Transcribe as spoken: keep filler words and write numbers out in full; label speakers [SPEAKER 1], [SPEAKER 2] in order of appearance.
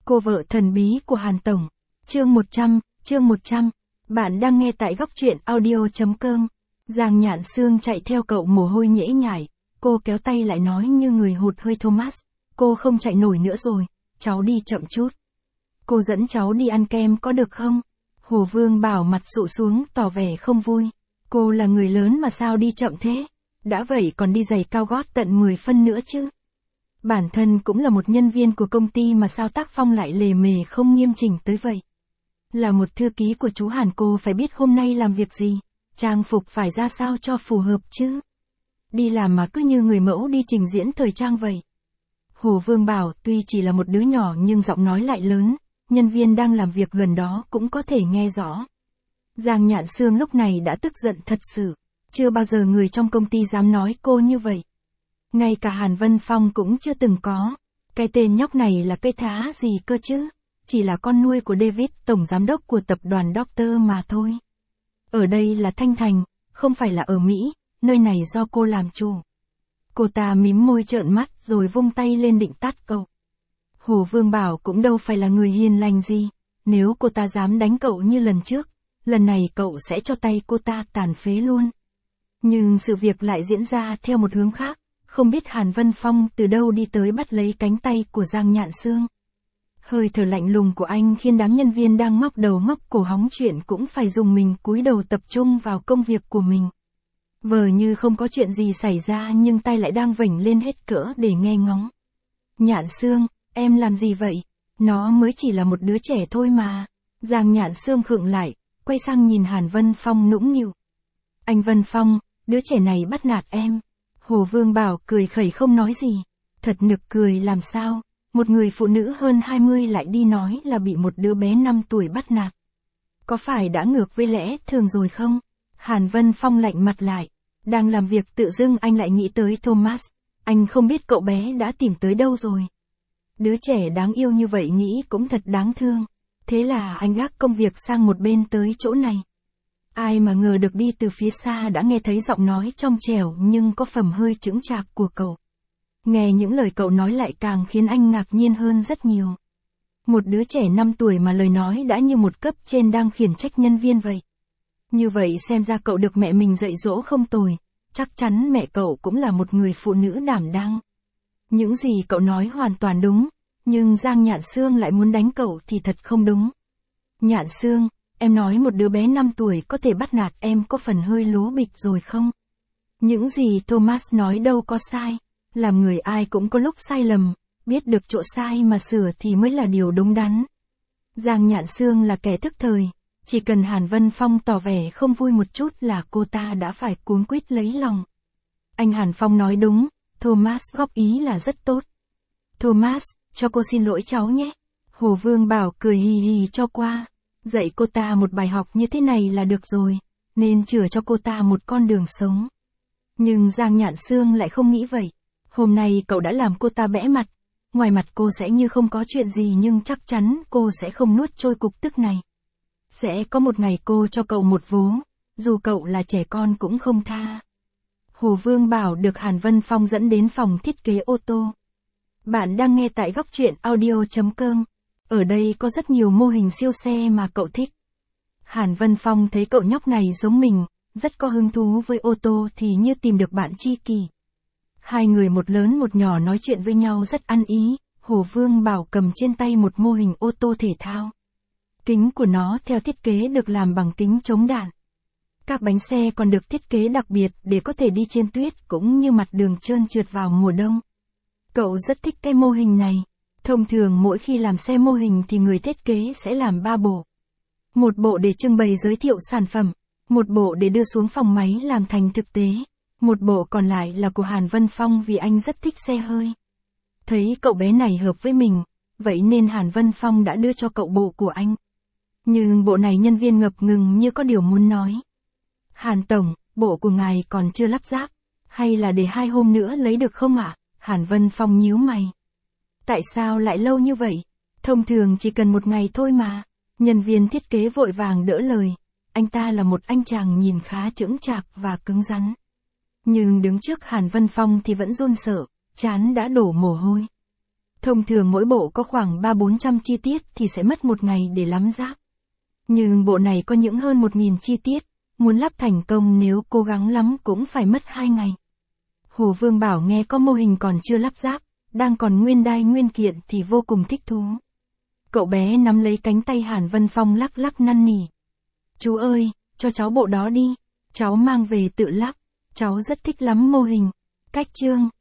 [SPEAKER 1] Cô vợ thần bí của Hàn Tổng. Chương một trăm, chương một trăm. Bạn đang nghe tại góc truyện audio chấm com. Giang Nhạn Sương chạy theo cậu mồ hôi nhễ nhại, cô kéo tay lại nói như người hụt hơi Thomas. Cô không chạy nổi nữa rồi, cháu đi chậm chút. Cô dẫn cháu đi ăn kem có được không? Hồ Vương Bảo mặt sụ xuống tỏ vẻ không vui. Cô là người lớn mà sao đi chậm thế? Đã vậy còn đi giày cao gót tận mười phân nữa chứ. Bản thân cũng là một nhân viên của công ty mà sao tác phong lại lề mề không nghiêm chỉnh tới vậy. Là một thư ký của chú Hàn cô phải biết hôm nay làm việc gì, trang phục phải ra sao cho phù hợp chứ. Đi làm mà cứ như người mẫu đi trình diễn thời trang vậy. Hồ Vương Bảo tuy chỉ là một đứa nhỏ nhưng giọng nói lại lớn, nhân viên đang làm việc gần đó cũng có thể nghe rõ. Giang Nhạn Sương lúc này đã tức giận thật sự, chưa bao giờ người trong công ty dám nói cô như vậy. Ngay cả Hàn Vân Phong cũng chưa từng có. Cái tên nhóc này là cây thá gì cơ chứ? Chỉ là con nuôi của David, tổng giám đốc của tập đoàn Doctor mà thôi. Ở đây là Thanh Thành, không phải là ở Mỹ, nơi này do cô làm chủ. Cô ta mím môi trợn mắt rồi vung tay lên định tát cậu. Hồ Vương Bảo cũng đâu phải là người hiền lành gì, nếu cô ta dám đánh cậu như lần trước, lần này cậu sẽ cho tay cô ta tàn phế luôn. Nhưng sự việc lại diễn ra theo một hướng khác. Không biết Hàn Vân Phong từ đâu đi tới bắt lấy cánh tay của Giang Nhạn Sương. Hơi thở lạnh lùng của anh khiến đám nhân viên đang ngóc đầu ngóc cổ hóng chuyện cũng phải dùng mình cúi đầu tập trung vào công việc của mình. Vờ như không có chuyện gì xảy ra nhưng tay lại đang vểnh lên hết cỡ để nghe ngóng. Nhạn Sương, em làm gì vậy? Nó mới chỉ là một đứa trẻ thôi mà. Giang Nhạn Sương khựng lại, quay sang nhìn Hàn Vân Phong nũng nịu. Anh Vân Phong, đứa trẻ này bắt nạt em. Hồ Vương Bảo cười khẩy không nói gì. Thật nực cười làm sao, một người phụ nữ hơn hai mươi lại đi nói là bị một đứa bé năm tuổi bắt nạt. Có phải đã ngược với lẽ thường rồi không? Hàn Vân Phong lạnh mặt lại. Đang làm việc tự dưng anh lại nghĩ tới Thomas. Anh không biết cậu bé đã tìm tới đâu rồi. Đứa trẻ đáng yêu như vậy nghĩ cũng thật đáng thương. Thế là anh gác công việc sang một bên tới chỗ này. Ai mà ngờ được đi từ phía xa đã nghe thấy giọng nói trong trẻo nhưng có phẩm hơi chững chạc của cậu. Nghe những lời cậu nói lại càng khiến anh ngạc nhiên hơn rất nhiều. Một đứa trẻ năm tuổi mà lời nói đã như một cấp trên đang khiển trách nhân viên vậy. Như vậy xem ra cậu được mẹ mình dạy dỗ không tồi, chắc chắn mẹ cậu cũng là một người phụ nữ đảm đang. Những gì cậu nói hoàn toàn đúng, nhưng Giang Nhạn Sương lại muốn đánh cậu thì thật không đúng. Nhạn Sương, em nói một đứa bé năm tuổi có thể bắt nạt em có phần hơi lố bịch rồi không? Những gì Thomas nói đâu có sai. Làm người ai cũng có lúc sai lầm, biết được chỗ sai mà sửa thì mới là điều đúng đắn. Giang Nhạn Sương là kẻ thức thời, chỉ cần Hàn Vân Phong tỏ vẻ không vui một chút là cô ta đã phải cuống quýt lấy lòng. Anh Hàn Phong nói đúng, Thomas góp ý là rất tốt. Thomas, cho cô xin lỗi cháu nhé. Hồ Vương Bảo cười hì hì cho qua. Dạy cô ta một bài học như thế này là được rồi, nên chừa cho cô ta một con đường sống. Nhưng Giang Nhạn Sương lại không nghĩ vậy. Hôm nay cậu đã làm cô ta bẽ mặt. Ngoài mặt cô sẽ như không có chuyện gì nhưng chắc chắn cô sẽ không nuốt trôi cục tức này. Sẽ có một ngày cô cho cậu một vố, dù cậu là trẻ con cũng không tha. Hồ Vương Bảo được Hàn Vân Phong dẫn đến phòng thiết kế ô tô. Bạn đang nghe tại góc truyện audio chấm com. Ở đây có rất nhiều mô hình siêu xe mà cậu thích. Hàn Vân Phong thấy cậu nhóc này giống mình, rất có hứng thú với ô tô thì như tìm được bạn tri kỷ. Hai người một lớn một nhỏ nói chuyện với nhau rất ăn ý. Hồ Vương Bảo cầm trên tay một mô hình ô tô thể thao. Kính của nó theo thiết kế được làm bằng kính chống đạn. Các bánh xe còn được thiết kế đặc biệt để có thể đi trên tuyết cũng như mặt đường trơn trượt vào mùa đông. Cậu rất thích cái mô hình này. Thông thường mỗi khi làm xe mô hình thì người thiết kế sẽ làm ba bộ. Một bộ để trưng bày giới thiệu sản phẩm, một bộ để đưa xuống phòng máy làm thành thực tế, một bộ còn lại là của Hàn Vân Phong vì anh rất thích xe hơi. Thấy cậu bé này hợp với mình, vậy nên Hàn Vân Phong đã đưa cho cậu bộ của anh. Nhưng bộ này nhân viên ngập ngừng như có điều muốn nói. Hàn Tổng, bộ của ngài còn chưa lắp ráp, hay là để hai hôm nữa lấy được không ạ? Hàn Vân Phong nhíu mày. Tại sao lại lâu như vậy? Thông thường chỉ cần một ngày thôi mà. Nhân viên thiết kế vội vàng đỡ lời. Anh ta là một anh chàng nhìn khá chững chạc và cứng rắn. Nhưng đứng trước Hàn Vân Phong thì vẫn run sợ, trán đã đổ mồ hôi. Thông thường mỗi bộ có khoảng ba bốn trăm chi tiết thì sẽ mất một ngày để lắp ráp. Nhưng bộ này có những hơn một nghìn chi tiết, muốn lắp thành công nếu cố gắng lắm cũng phải mất hai ngày. Hồ Vương Bảo nghe có mô hình còn chưa lắp ráp, đang còn nguyên đai nguyên kiện thì vô cùng thích thú. Cậu bé nắm lấy cánh tay Hàn Vân Phong lắc lắc năn nỉ. Chú ơi, cho cháu bộ đó đi, cháu mang về tự lắp, cháu rất thích lắm mô hình. Cách chương